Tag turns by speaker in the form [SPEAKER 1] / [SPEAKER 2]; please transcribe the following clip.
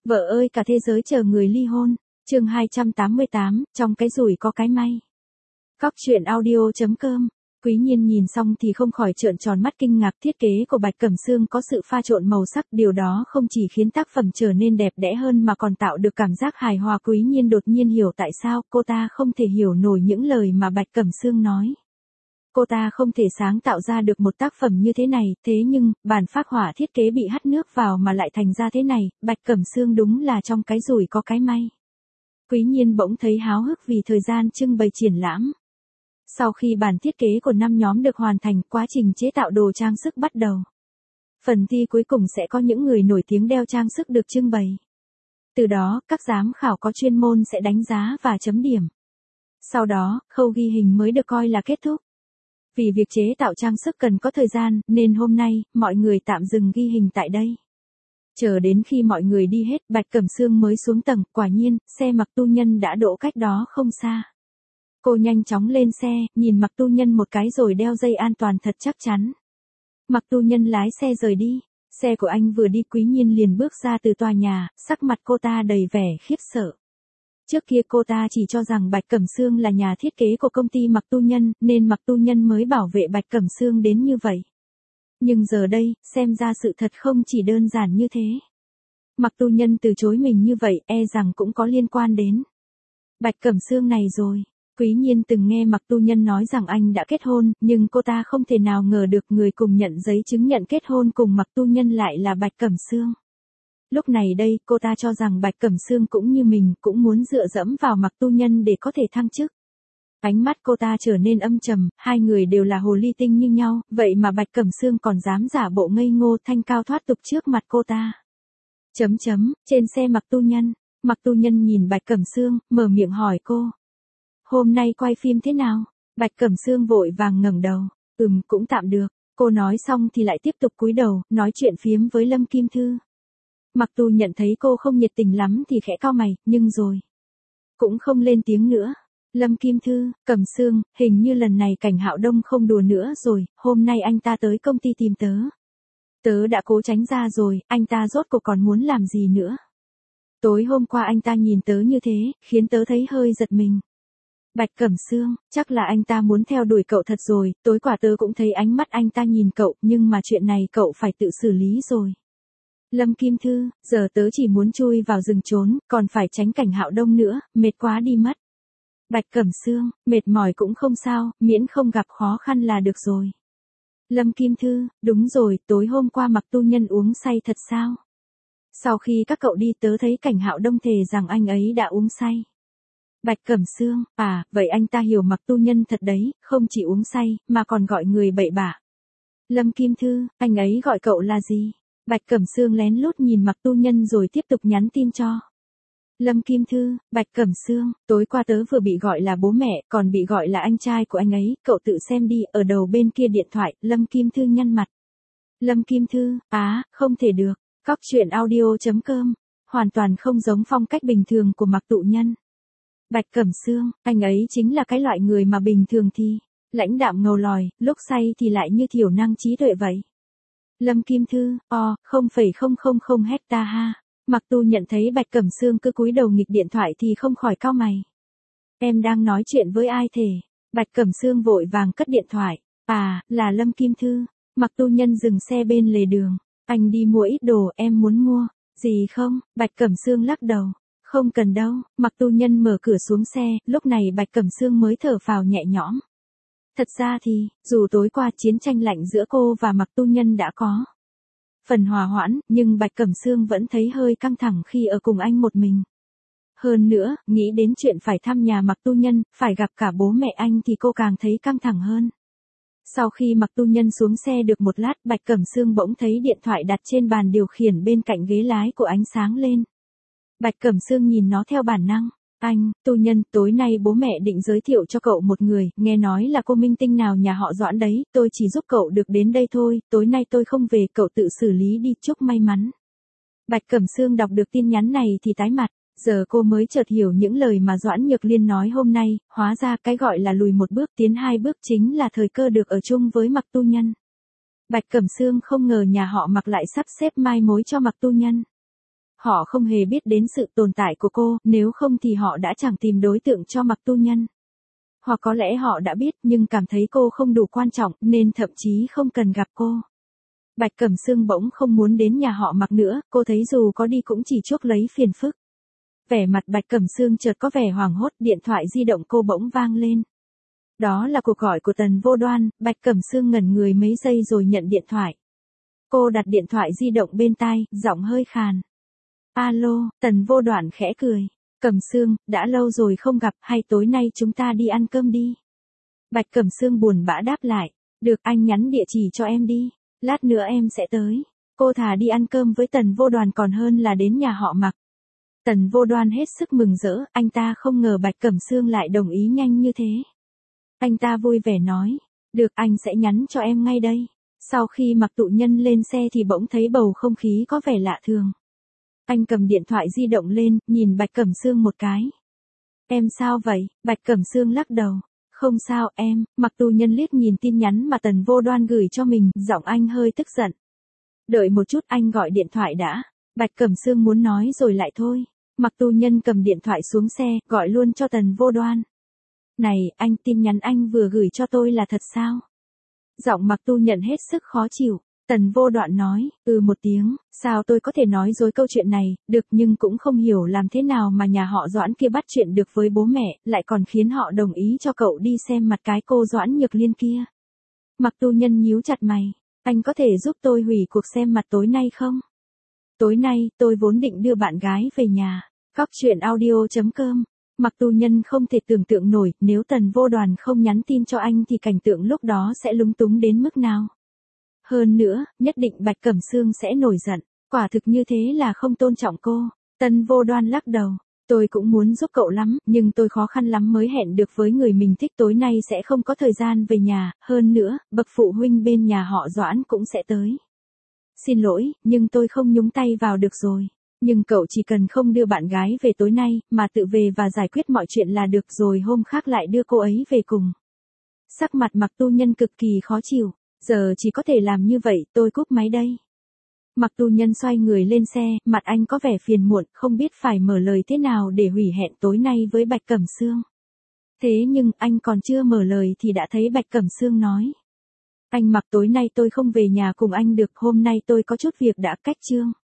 [SPEAKER 1] Vợ ơi cả thế giới chờ người ly hôn. Chương 288, trong cái rủi có cái may. Góc truyện audio.com. Quý Nhiên nhìn xong thì không khỏi trợn tròn mắt kinh ngạc, thiết kế của Bạch Cẩm Sương có sự pha trộn màu sắc, điều đó không chỉ khiến tác phẩm trở nên đẹp đẽ hơn mà còn tạo được cảm giác hài hòa. Quý Nhiên đột nhiên hiểu tại sao cô ta không thể hiểu nổi những lời mà Bạch Cẩm Sương nói. Cô ta không thể sáng tạo ra được một tác phẩm như thế này, thế nhưng, bản phác họa thiết kế bị hắt nước vào mà lại thành ra thế này, Bạch Cẩm Sương đúng là trong cái rủi có cái may. Quý Nhiên bỗng thấy háo hức vì thời gian trưng bày triển lãm. Sau khi bản thiết kế của 5 nhóm được hoàn thành, quá trình chế tạo đồ trang sức bắt đầu. Phần thi cuối cùng sẽ có những người nổi tiếng đeo trang sức được trưng bày. Từ đó, các giám khảo có chuyên môn sẽ đánh giá và chấm điểm. Sau đó, khâu ghi hình mới được coi là kết thúc. Vì việc chế tạo trang sức cần có thời gian, nên hôm nay, mọi người tạm dừng ghi hình tại đây. Chờ đến khi mọi người đi hết, Bạch Cẩm Sương mới xuống tầng, quả nhiên, xe Mặc Tu Nhân đã đỗ cách đó không xa. Cô nhanh chóng lên xe, nhìn Mặc Tu Nhân một cái rồi đeo dây an toàn thật chắc chắn. Mặc Tu Nhân lái xe rời đi, xe của anh vừa đi Quý Nhiên liền bước ra từ tòa nhà, sắc mặt cô ta đầy vẻ khiếp sợ. Trước kia cô ta chỉ cho rằng Bạch Cẩm Sương là nhà thiết kế của công ty Mặc Tu Nhân, nên Mặc Tu Nhân mới bảo vệ Bạch Cẩm Sương đến như vậy. Nhưng giờ đây, xem ra sự thật không chỉ đơn giản như thế. Mặc Tu Nhân từ chối mình như vậy, e rằng cũng có liên quan đến Bạch Cẩm Sương này rồi. Quý Nhiên từng nghe Mặc Tu Nhân nói rằng anh đã kết hôn, nhưng cô ta không thể nào ngờ được người cùng nhận giấy chứng nhận kết hôn cùng Mặc Tu Nhân lại là Bạch Cẩm Sương. Lúc này đây, cô ta cho rằng Bạch Cẩm Sương cũng như mình, cũng muốn dựa dẫm vào Mặc Tu Nhân để có thể thăng chức. Ánh mắt cô ta trở nên âm trầm, hai người đều là hồ ly tinh như nhau, vậy mà Bạch Cẩm Sương còn dám giả bộ ngây ngô thanh cao thoát tục trước mặt cô ta. Trên xe Mặc Tu Nhân, Mặc Tu Nhân nhìn Bạch Cẩm Sương, mở miệng hỏi cô. Hôm nay quay phim thế nào? Bạch Cẩm Sương vội vàng ngẩng đầu, cũng tạm được. Cô nói xong thì lại tiếp tục cúi đầu, nói chuyện phiếm với Lâm Kim Thư. Mặc Tu nhận thấy cô không nhiệt tình lắm thì khẽ cau mày, nhưng rồi cũng không lên tiếng nữa. Lâm Kim Thư, Cẩm Sương, hình như lần này Cảnh Hạo Đông không đùa nữa rồi, hôm nay anh ta tới công ty tìm tớ. Tớ đã cố tránh ra rồi, anh ta rốt cuộc còn muốn làm gì nữa. Tối hôm qua anh ta nhìn tớ như thế, khiến tớ thấy hơi giật mình. Bạch Cẩm Sương, chắc là anh ta muốn theo đuổi cậu thật rồi, tối qua tớ cũng thấy ánh mắt anh ta nhìn cậu, nhưng mà chuyện này cậu phải tự xử lý rồi. Lâm Kim Thư, giờ tớ chỉ muốn chui vào rừng trốn, còn phải tránh Cảnh Hạo Đông nữa, mệt quá đi mất. Bạch Cẩm Sương, mệt mỏi cũng không sao, miễn không gặp khó khăn là được rồi. Lâm Kim Thư, đúng rồi, tối hôm qua Mặc Tu Nhân uống say thật sao? Sau khi các cậu đi tớ thấy Cảnh Hạo Đông thề rằng anh ấy đã uống say. Bạch Cẩm Sương, vậy anh ta hiểu Mặc Tu Nhân thật đấy, không chỉ uống say, mà còn gọi người bậy bạ. Lâm Kim Thư, anh ấy gọi cậu là gì? Bạch Cẩm Sương lén lút nhìn Mặc Tu Nhân rồi tiếp tục nhắn tin cho. Lâm Kim Thư, Bạch Cẩm Sương, tối qua tớ vừa bị gọi là bố mẹ, còn bị gọi là anh trai của anh ấy, cậu tự xem đi, ở đầu bên kia điện thoại, Lâm Kim Thư nhăn mặt. Lâm Kim Thư, không thể được, góc truyện audio.com, hoàn toàn không giống phong cách bình thường của Mặc Tu Nhân. Bạch Cẩm Sương, anh ấy chính là cái loại người mà bình thường thì lãnh đạm ngầu lòi, lúc say thì lại như thiểu năng trí tuệ vậy. Lâm Kim Thư, 0,000 hecta ha. Mặc Tu nhận thấy Bạch Cẩm Sương cứ cúi đầu nghịch điện thoại thì không khỏi cau mày. Em đang nói chuyện với ai thế? Bạch Cẩm Sương vội vàng cất điện thoại. Là Lâm Kim Thư. Mặc Tu Nhân dừng xe bên lề đường. Anh đi mua ít đồ, em muốn mua. Gì không? Bạch Cẩm Sương lắc đầu. Không cần đâu. Mặc Tu Nhân mở cửa xuống xe, lúc này Bạch Cẩm Sương mới thở phào nhẹ nhõm. Thật ra thì, dù tối qua chiến tranh lạnh giữa cô và Mặc Tu Nhân đã có phần hòa hoãn, nhưng Bạch Cẩm Sương vẫn thấy hơi căng thẳng khi ở cùng anh một mình. Hơn nữa, nghĩ đến chuyện phải thăm nhà Mặc Tu Nhân, phải gặp cả bố mẹ anh thì cô càng thấy căng thẳng hơn. Sau khi Mặc Tu Nhân xuống xe được một lát, Bạch Cẩm Sương bỗng thấy điện thoại đặt trên bàn điều khiển bên cạnh ghế lái của ánh sáng lên. Bạch Cẩm Sương nhìn nó theo bản năng. Anh, Tu Nhân, tối nay bố mẹ định giới thiệu cho cậu một người, nghe nói là cô minh tinh nào nhà họ Doãn đấy, tôi chỉ giúp cậu được đến đây thôi, tối nay tôi không về, cậu tự xử lý đi, chúc may mắn. Bạch Cẩm Sương đọc được tin nhắn này thì tái mặt, giờ cô mới chợt hiểu những lời mà Doãn Nhược Liên nói hôm nay, hóa ra cái gọi là lùi một bước tiến hai bước chính là thời cơ được ở chung với Mặc Tu Nhân. Bạch Cẩm Sương không ngờ nhà họ Mặc lại sắp xếp mai mối cho Mặc Tu Nhân. Họ không hề biết đến sự tồn tại của cô, nếu không thì họ đã chẳng tìm đối tượng cho Mặc Tu Nhân. Hoặc có lẽ họ đã biết nhưng cảm thấy cô không đủ quan trọng nên thậm chí không cần gặp cô. Bạch Cẩm Sương bỗng không muốn đến nhà họ Mặc nữa, cô thấy dù có đi cũng chỉ chuốc lấy phiền phức. Vẻ mặt Bạch Cẩm Sương chợt có vẻ hoảng hốt, điện thoại di động cô bỗng vang lên. Đó là cuộc gọi của Tần Vô Đoan, Bạch Cẩm Sương ngẩn người mấy giây rồi nhận điện thoại. Cô đặt điện thoại di động bên tai, giọng hơi khàn. Alo, Tần Vô Đoan khẽ cười. Cẩm Sương, đã lâu rồi không gặp, hay tối nay chúng ta đi ăn cơm đi. Bạch Cẩm Sương buồn bã đáp lại. Được, anh nhắn địa chỉ cho em đi. Lát nữa em sẽ tới. Cô thà đi ăn cơm với Tần Vô Đoan còn hơn là đến nhà họ Mặc. Tần Vô Đoan hết sức mừng rỡ, anh ta không ngờ Bạch Cẩm Sương lại đồng ý nhanh như thế. Anh ta vui vẻ nói. Được, anh sẽ nhắn cho em ngay đây. Sau khi Mặc Tụ Nhân lên xe thì bỗng thấy bầu không khí có vẻ lạ thường. Anh cầm điện thoại di động lên, nhìn Bạch Cẩm Sương một cái. Em sao vậy? Bạch Cẩm Sương lắc đầu. Không sao em, Mặc Tụ Nhân liếc nhìn tin nhắn mà Tần Vô Đoan gửi cho mình, giọng anh hơi tức giận. Đợi một chút, anh gọi điện thoại đã. Bạch Cẩm Sương muốn nói rồi lại thôi. Mặc Tu Nhân cầm điện thoại xuống xe, gọi luôn cho Tần Vô Đoan. Này, anh, tin nhắn anh vừa gửi cho tôi là thật sao? Giọng Mặc Tu nhận hết sức khó chịu. Tần Vô Đoan nói, một tiếng, sao tôi có thể nói dối câu chuyện này, được, nhưng cũng không hiểu làm thế nào mà nhà họ Doãn kia bắt chuyện được với bố mẹ, lại còn khiến họ đồng ý cho cậu đi xem mặt cái cô Doãn Nhược Liên kia. Mặc Tu Nhân nhíu chặt mày, anh có thể giúp tôi hủy cuộc xem mặt tối nay không? Tối nay, tôi vốn định đưa bạn gái về nhà. Góc truyện audio.com. Mặc Tu Nhân không thể tưởng tượng nổi, nếu Tần Vô Đoan không nhắn tin cho anh thì cảnh tượng lúc đó sẽ lúng túng đến mức nào. Hơn nữa, nhất định Bạch Cẩm Sương sẽ nổi giận, quả thực như thế là không tôn trọng cô. Tần Vô Đoan lắc đầu. Tôi cũng muốn giúp cậu lắm, nhưng tôi khó khăn lắm mới hẹn được với người mình thích, tối nay sẽ không có thời gian về nhà, hơn nữa, bậc phụ huynh bên nhà họ Doãn cũng sẽ tới. Xin lỗi, nhưng tôi không nhúng tay vào được rồi. Nhưng cậu chỉ cần không đưa bạn gái về tối nay, mà tự về và giải quyết mọi chuyện là được, rồi hôm khác lại đưa cô ấy về cùng. Sắc mặt Mặc Tu Nhân cực kỳ khó chịu. Giờ chỉ có thể làm như vậy, tôi cúp máy đây. Mặc Tu Nhân xoay người lên xe, mặt anh có vẻ phiền muộn, không biết phải mở lời thế nào để hủy hẹn tối nay với Bạch Cẩm Sương. Thế nhưng, anh còn chưa mở lời thì đã thấy Bạch Cẩm Sương nói. Anh Mặc, tối nay tôi không về nhà cùng anh được, hôm nay tôi có chút việc đã, cách chương.